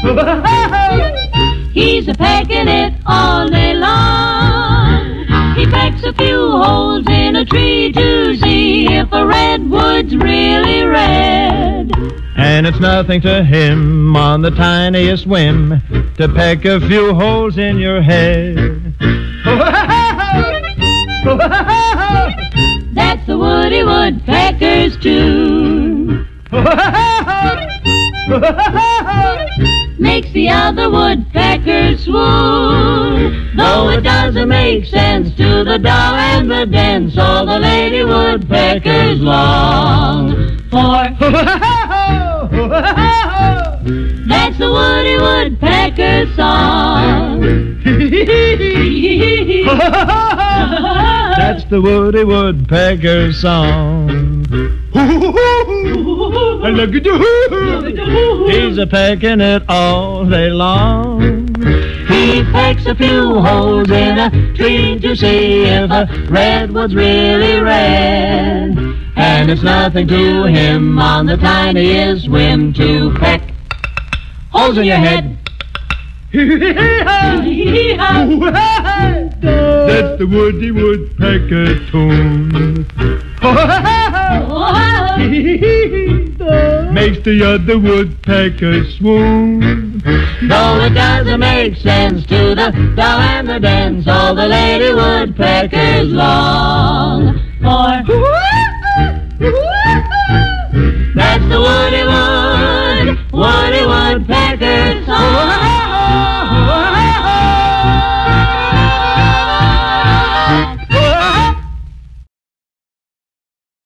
He's a-pecking it all day long. He pecks a few holes in a tree to see if a redwood's really red. And it's nothing to him on the tiniest whim to peck a few holes in your head. That's the Woody Woodpecker's tune. Makes the other woodpeckers swoon. Though it doesn't make sense to the doll and the dance, all the lady woodpeckers long for. That's the Woody Woodpecker song. That's the Woody Woodpecker song. He's a-pecking it all day long. He pecks a few holes in a tree to see if a redwood's really red. And it's nothing to him on the tiniest whim to peck holes in your head. That's the Woody Woodpecker tune. Makes the other woodpecker swoon. Though it doesn't make sense to the doll and the dance, all the lady woodpeckers long for. That's the Woody